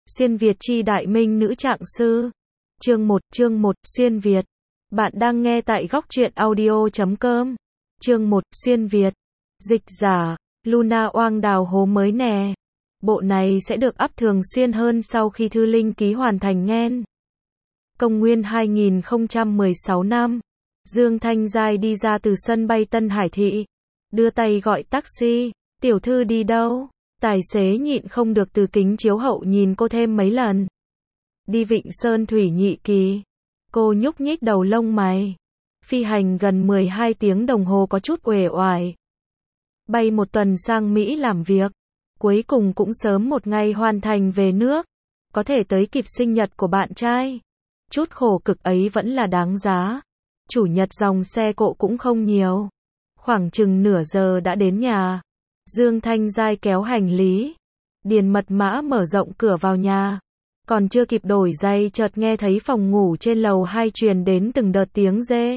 Xuyên Việt chi đại minh nữ trạng sư. Chương 1, Xuyên Việt. Bạn đang nghe tại góc truyện audio.com. Chương 1, Xuyên Việt. Dịch giả, Luna oang đào hố mới nè. Bộ này sẽ được up thường xuyên hơn sau khi thư linh ký hoàn thành nghen. Công nguyên 2016 năm. Dương Thanh Giai đi ra từ sân bay Tân Hải Thị. Đưa tay gọi taxi. Tiểu thư đi đâu? Tài xế nhịn không được từ kính chiếu hậu nhìn cô thêm mấy lần. Đi Vịnh Sơn Thủy Nhị Kỳ. Cô nhúc nhích đầu lông mày. Phi hành gần 12 tiếng đồng hồ có chút uể oải. Bay một tuần sang Mỹ làm việc. Cuối cùng cũng sớm một ngày hoàn thành về nước. Có thể tới kịp sinh nhật của bạn trai. Chút khổ cực ấy vẫn là đáng giá. Chủ nhật dòng xe cộ cũng không nhiều. Khoảng chừng nửa giờ đã đến nhà. Dương Thanh Giai kéo hành lý. Điền mật mã mở rộng cửa vào nhà. Còn chưa kịp đổi giày chợt nghe thấy phòng ngủ trên lầu 2 truyền đến từng đợt tiếng rê.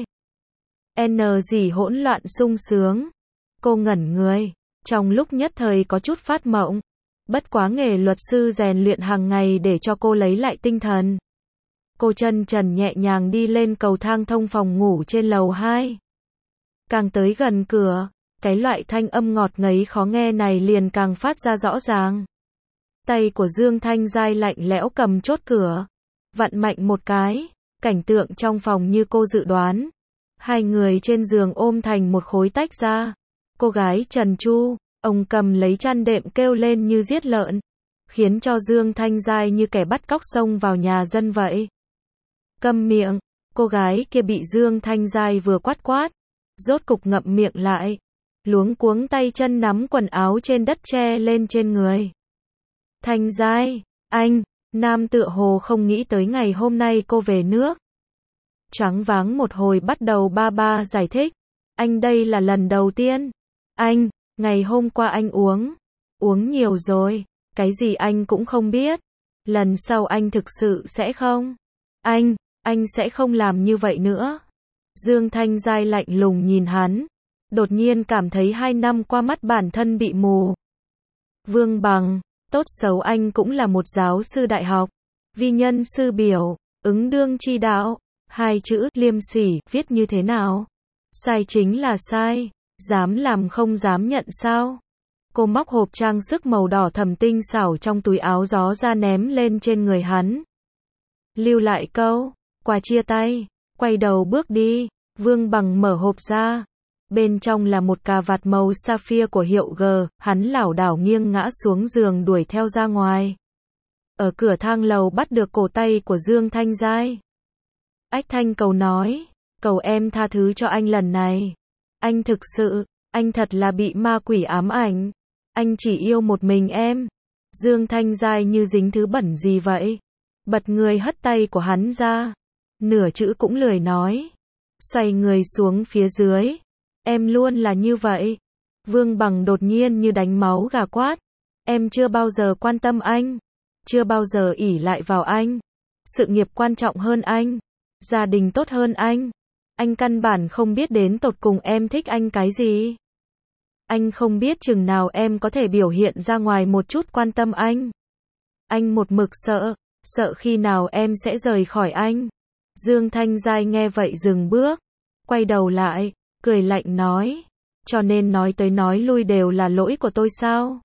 Gì hỗn loạn sung sướng. Cô ngẩn người. Trong lúc nhất thời có chút phát mộng. Bất quá nghề luật sư rèn luyện hàng ngày để cho cô lấy lại tinh thần. Cô chân trần nhẹ nhàng đi lên cầu thang thông phòng ngủ trên lầu 2. Càng tới gần cửa, cái loại thanh âm ngọt ngấy khó nghe này liền càng phát ra rõ ràng. Tay của Dương Thanh Giai lạnh lẽo cầm chốt cửa. Vặn mạnh một cái. Cảnh tượng trong phòng như cô dự đoán. Hai người trên giường ôm thành một khối tách ra. Cô gái trần tru, ông cầm lấy chăn đệm kêu lên như giết lợn. Khiến cho Dương Thanh Giai như kẻ bắt cóc xông vào nhà dân vậy. Câm miệng, cô gái kia bị Dương Thanh Giai vừa quát. Rốt cục ngậm miệng lại. Luống cuống tay chân nắm quần áo trên đất che lên trên người. Thanh Giai, anh, Nam tựa hồ không nghĩ tới ngày hôm nay cô về nước. Choáng váng một hồi bắt đầu ba giải thích. Anh đây là lần đầu tiên. Anh, ngày hôm qua anh uống nhiều rồi. Cái gì anh cũng không biết. Lần sau anh thực sự sẽ không. Anh sẽ không làm như vậy nữa. Dương Thanh Giai lạnh lùng nhìn hắn. Đột nhiên cảm thấy 2 năm qua mắt bản thân bị mù. Vương Bằng, tốt xấu anh cũng là một giáo sư đại học. Vi nhân sư biểu, ứng đương chi đạo. 2 chữ liêm sỉ viết như thế nào? Sai chính là sai. Dám làm không dám nhận sao? Cô móc hộp trang sức màu đỏ thẫm tinh xảo trong túi áo gió ra ném lên trên người hắn. Lưu lại câu, qua chia tay, quay đầu bước đi. Vương Bằng mở hộp ra. Bên trong là một cà vạt màu sapphire của hiệu G, hắn lảo đảo nghiêng ngã xuống giường đuổi theo ra ngoài. Ở cửa thang lầu bắt được cổ tay của Dương Thanh Giai. Ách Thanh cầu nói, cầu em tha thứ cho anh lần này. Anh thực sự, anh thật là bị ma quỷ ám ảnh. Anh chỉ yêu một mình em. Dương Thanh Giai như dính thứ bẩn gì vậy. Bật người hất tay của hắn ra. Nửa chữ cũng lười nói. Xoay người xuống phía dưới. Em luôn là như vậy. Vương Bằng đột nhiên như đánh máu gà quát. Em chưa bao giờ quan tâm anh. Chưa bao giờ ỷ lại vào anh. Sự nghiệp quan trọng hơn anh. Gia đình tốt hơn anh. Anh căn bản không biết đến tột cùng em thích anh cái gì. Anh không biết chừng nào em có thể biểu hiện ra ngoài một chút quan tâm anh. Anh một mực sợ khi nào em sẽ rời khỏi anh. Dương Thanh Giai nghe vậy dừng bước. Quay đầu lại, cười lạnh nói. Cho nên nói tới nói lui đều là lỗi của tôi sao?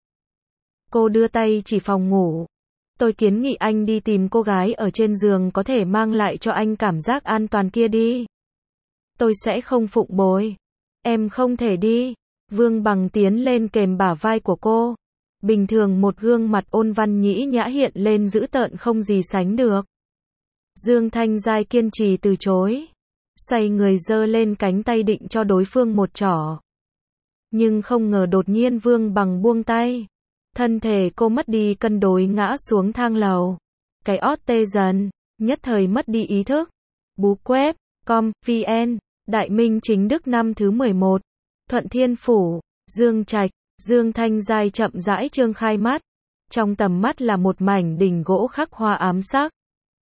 Cô đưa tay chỉ phòng ngủ. Tôi kiến nghị anh đi tìm cô gái ở trên giường có thể mang lại cho anh cảm giác an toàn kia đi. Tôi sẽ không phụng bồi. Em không thể đi. Vương Bằng tiến lên kềm bả vai của cô. Bình thường một gương mặt ôn văn nhĩ nhã hiện lên dữ tợn không gì sánh được. Dương Thanh Giai kiên trì từ chối. Xoay người giơ lên cánh tay định cho đối phương một trỏ. Nhưng không ngờ đột nhiên Vương Bằng buông tay. Thân thể cô mất đi cân đối ngã xuống thang lầu. Cái ót tê dần, nhất thời mất đi ý thức. Bú web, com.vn, Đại Minh chính đức năm thứ 11. Thuận Thiên Phủ, Dương Trạch, Dương Thanh Giai chậm rãi trương khai mắt. Trong tầm mắt là một mảnh đỉnh gỗ khắc hoa ám sắc.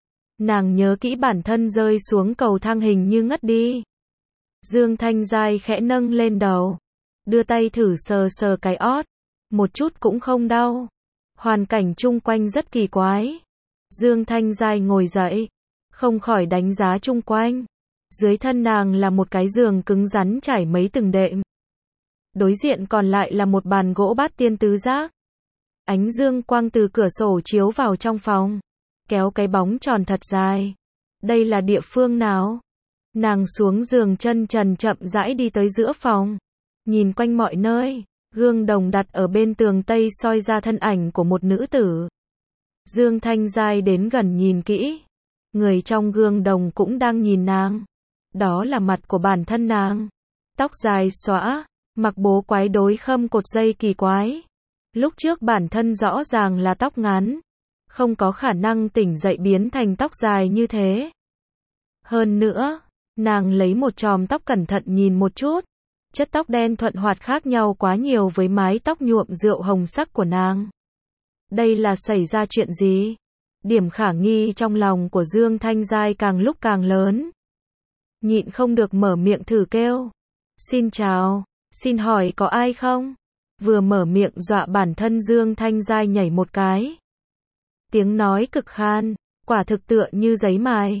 Nàng nhớ kỹ bản thân rơi xuống cầu thang hình như ngất đi. Dương Thanh Giai khẽ nâng lên đầu. Đưa tay thử sờ cái ót. Một chút cũng không đau. Hoàn cảnh chung quanh rất kỳ quái. Dương Thanh Giai ngồi dậy, không khỏi đánh giá chung quanh. Dưới thân nàng là một cái giường cứng rắn trải mấy từng đệm. Đối diện còn lại là một bàn gỗ bát tiên tứ giác. Ánh dương quang từ cửa sổ chiếu vào trong phòng, kéo cái bóng tròn thật dài. Đây là địa phương nào? Nàng xuống giường chân trần chậm rãi đi tới giữa phòng, nhìn quanh mọi nơi. Gương đồng đặt ở bên tường tây soi ra thân ảnh của một nữ tử. Dương Thanh Giai đến gần nhìn kỹ. Người trong gương đồng cũng đang nhìn nàng. Đó là mặt của bản thân nàng. Tóc dài xõa, mặc bố quái đối khâm cột dây kỳ quái. Lúc trước bản thân rõ ràng là tóc ngắn, không có khả năng tỉnh dậy biến thành tóc dài như thế. Hơn nữa, nàng lấy một chòm tóc cẩn thận nhìn một chút. Chất tóc đen thuận hoạt khác nhau quá nhiều với mái tóc nhuộm rượu hồng sắc của nàng. Đây là xảy ra chuyện gì? Điểm khả nghi trong lòng của Dương Thanh Giai càng lúc càng lớn. Nhịn không được mở miệng thử kêu. Xin chào, xin hỏi có ai không? Vừa mở miệng dọa bản thân Dương Thanh Giai nhảy một cái. Tiếng nói cực khan, quả thực tựa như giấy mài.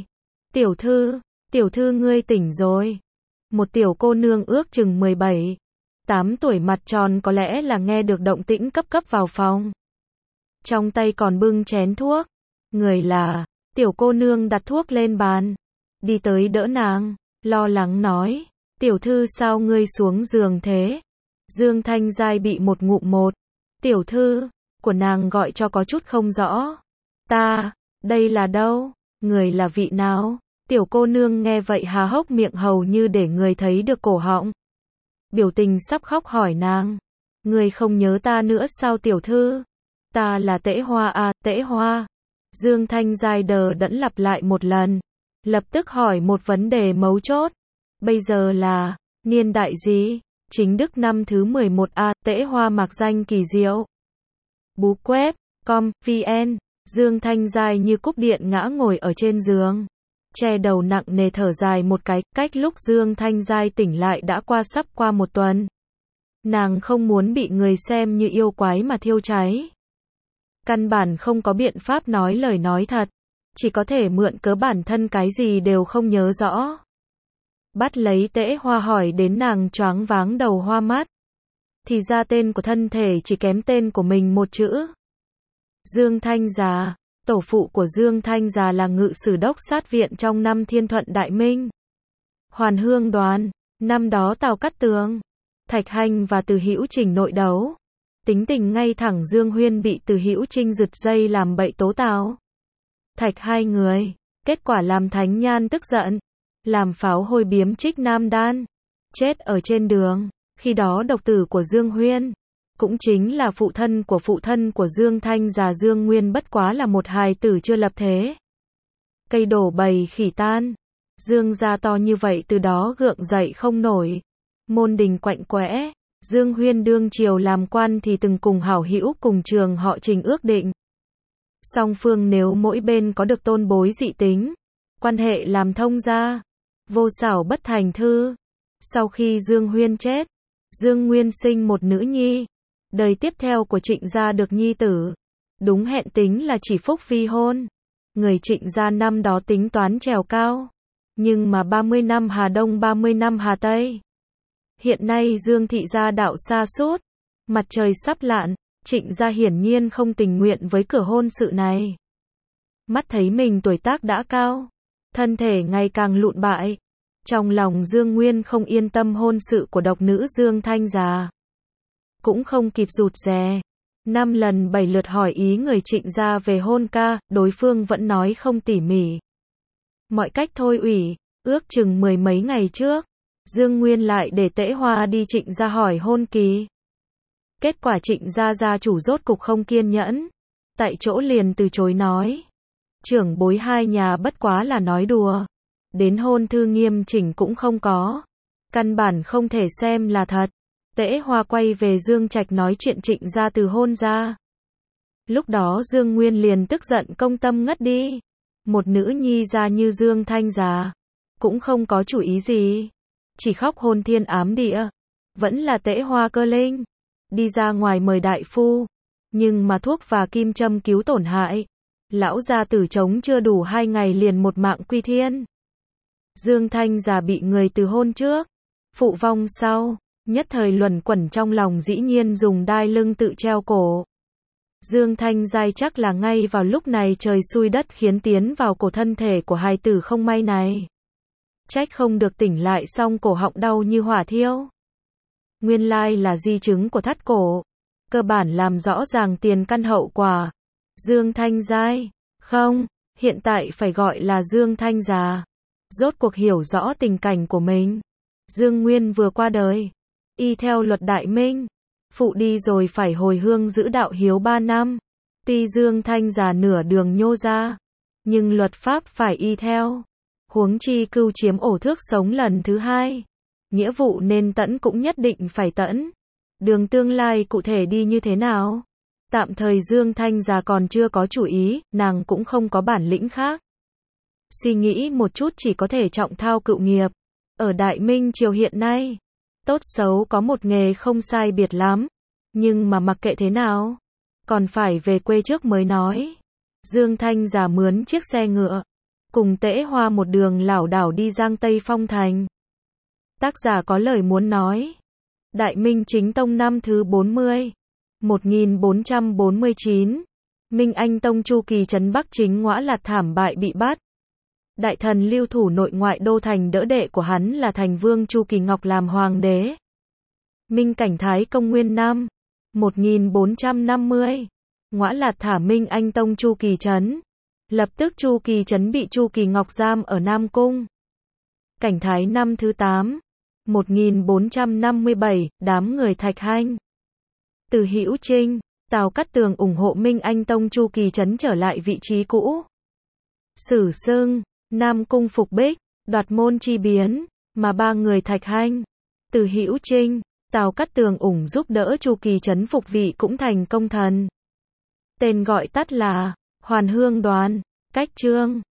Tiểu thư ngươi tỉnh rồi. Một tiểu cô nương ước chừng 17, 8 tuổi mặt tròn có lẽ là nghe được động tĩnh cấp vào phòng. Trong tay còn bưng chén thuốc. Người là, tiểu cô nương đặt thuốc lên bàn. Đi tới đỡ nàng, lo lắng nói. Tiểu thư sao ngươi xuống giường thế? Dương Thanh Giai bị một ngụm một. Tiểu thư, của nàng gọi cho có chút không rõ. Đây là đâu? Người là vị nào? Tiểu cô nương nghe vậy há hốc miệng hầu như để người thấy được cổ họng. Biểu tình sắp khóc hỏi nàng. Người không nhớ ta nữa sao tiểu thư? Ta là Tễ Hoa à, Tễ Hoa. Dương Thanh Giai đờ đẫn lặp lại một lần. Lập tức hỏi một vấn đề mấu chốt. Bây giờ là, niên đại gì? Chính Đức năm thứ 11 a, Tễ Hoa mạc danh kỳ diệu. Bú quét, vn. Dương Thanh Giai như cúp điện ngã ngồi ở trên giường. Che đầu nặng nề thở dài một cái, cách lúc Dương Thanh Giai tỉnh lại đã sắp qua một tuần. Nàng không muốn bị người xem như yêu quái mà thiêu cháy. Căn bản không có biện pháp nói lời nói thật. Chỉ có thể mượn cớ bản thân cái gì đều không nhớ rõ. Bắt lấy Tễ Hoa hỏi đến nàng choáng váng đầu hoa mắt. Thì ra tên của thân thể chỉ kém tên của mình một chữ. Dương Thanh Già. Tổ phụ của Dương Thanh Già là ngự sử đốc sát viện trong năm Thiên Thuận Đại Minh. Hoàn Hương Đoàn. Năm đó Tào Cát Tường, Thạch Hành và Từ Hữu Trình nội đấu. Tính tình ngay thẳng Dương Huyên bị Từ Hữu Trình giật dây làm bậy tố Tào Thạch hai người. Kết quả làm Thánh Nhan tức giận. Làm pháo hôi biếm trích nam đan. Chết ở trên đường. Khi đó độc tử của Dương Huyên, cũng chính là phụ thân của Dương Thanh Già Dương Nguyên bất quá là một hài tử chưa lập thế. Cây đổ bầy khỉ tan. Dương gia to như vậy từ đó gượng dậy không nổi. Môn đình quạnh quẽ. Dương Huyên đương triều làm quan thì từng cùng hảo hữu cùng trường họ Trình ước định. Song phương nếu mỗi bên có được tôn bối dị tính, quan hệ làm thông gia. Vô xảo bất thành thư. Sau khi Dương Huyên chết, Dương Nguyên sinh một nữ nhi. Đời tiếp theo của Trịnh gia được nhi tử. Đúng hẹn tính là chỉ phúc vi hôn. Người Trịnh gia năm đó tính toán trèo cao. Nhưng mà 30 năm Hà Đông 30 năm Hà Tây. Hiện nay Dương thị gia đạo xa sút. Mặt trời sắp lặn. Trịnh gia hiển nhiên không tình nguyện với cửa hôn sự này. Mắt thấy mình tuổi tác đã cao. Thân thể ngày càng lụn bại. Trong lòng Dương Nguyên không yên tâm hôn sự của độc nữ Dương Thanh Già. Cũng không kịp rụt rè. 5 lần 7 lượt hỏi ý người Trịnh gia về hôn ca, đối phương vẫn nói không tỉ mỉ. Mọi cách thôi ủy, ước chừng 10 mấy ngày trước, Dương Nguyên lại để Tễ Hoa đi Trịnh gia hỏi hôn kỳ. Kết quả Trịnh gia gia chủ rốt cục không kiên nhẫn, tại chỗ liền từ chối nói. Trưởng bối hai nhà bất quá là nói đùa. Đến hôn thư nghiêm chỉnh cũng không có. Căn bản không thể xem là thật. Tễ Hoa quay về Dương Trạch nói chuyện Trịnh gia từ hôn ra. Lúc đó Dương Nguyên liền tức giận công tâm ngất đi. Một nữ nhi ra như Dương Thanh Già, cũng không có chủ ý gì. Chỉ khóc hôn thiên ám địa. Vẫn là Tễ Hoa cơ linh. Đi ra ngoài mời đại phu. Nhưng mà thuốc và kim châm cứu tổn hại. Lão gia tử trống chưa đủ 2 ngày liền một mạng quy thiên. Dương Thanh già bị người từ hôn trước, phụ vong sau, nhất thời luẩn quẩn trong lòng dĩ nhiên dùng đai lưng tự treo cổ. Dương Thanh Giai chắc là ngay vào lúc này trời xui đất khiến tiến vào cổ thân thể của hài tử không may này. Trách không được tỉnh lại xong cổ họng đau như hỏa thiêu. Nguyên lai là di chứng của thắt cổ. Cơ bản làm rõ ràng tiền căn hậu quả. Dương Thanh Giai, không, hiện tại phải gọi là Dương Thanh già. Rốt cuộc hiểu rõ tình cảnh của mình. Dương Nguyên vừa qua đời. Y theo luật Đại Minh, phụ đi rồi phải hồi hương giữ đạo hiếu 3 năm. Tuy Dương Thanh già nửa đường nhô ra, nhưng luật pháp phải y theo. Huống chi cưu chiếm ổ thước sống lần thứ 2. Nghĩa vụ nên tẫn cũng nhất định phải tẫn. Đường tương lai cụ thể đi như thế nào? Tạm thời Dương Thanh già còn chưa có chủ ý, nàng cũng không có bản lĩnh khác. Suy nghĩ một chút chỉ có thể trọng thao cựu nghiệp. Ở Đại Minh triều hiện nay, tốt xấu có một nghề không sai biệt lắm. Nhưng mà mặc kệ thế nào, còn phải về quê trước mới nói. Dương Thanh già mướn chiếc xe ngựa, cùng Tễ Hoa một đường lảo đảo đi Giang Tây Phong Thành. Tác giả có lời muốn nói. Đại Minh Chính Tông năm thứ 40, 1449. Minh Anh Tông Chu Kỳ trấn Bắc Chính Ngõa Lạt thảm bại bị bắt. Đại thần lưu thủ nội ngoại đô thành đỡ đệ của hắn là thành vương Chu Kỳ Ngọc làm hoàng đế. Minh Cảnh Thái Công nguyên năm 1450. Ngõa Lạt thả Minh Anh Tông Chu Kỳ trấn. Lập tức Chu Kỳ trấn bị Chu Kỳ Ngọc giam ở Nam Cung. Cảnh Thái năm thứ 8, 1457, đám người Thạch Hanh, Từ Hữu Trinh, Tào Cát Tường ủng hộ Minh Anh Tông Chu Kỳ trấn trở lại vị trí cũ. Sử xưng, Nam Cung phục bích, đoạt môn chi biến, mà 3 người Thạch Hanh, Từ Hữu Trinh, Tào Cát Tường ủng giúp đỡ Chu Kỳ trấn phục vị cũng thành công thần. Tên gọi tắt là Hoàn Hương Đoàn, cách chương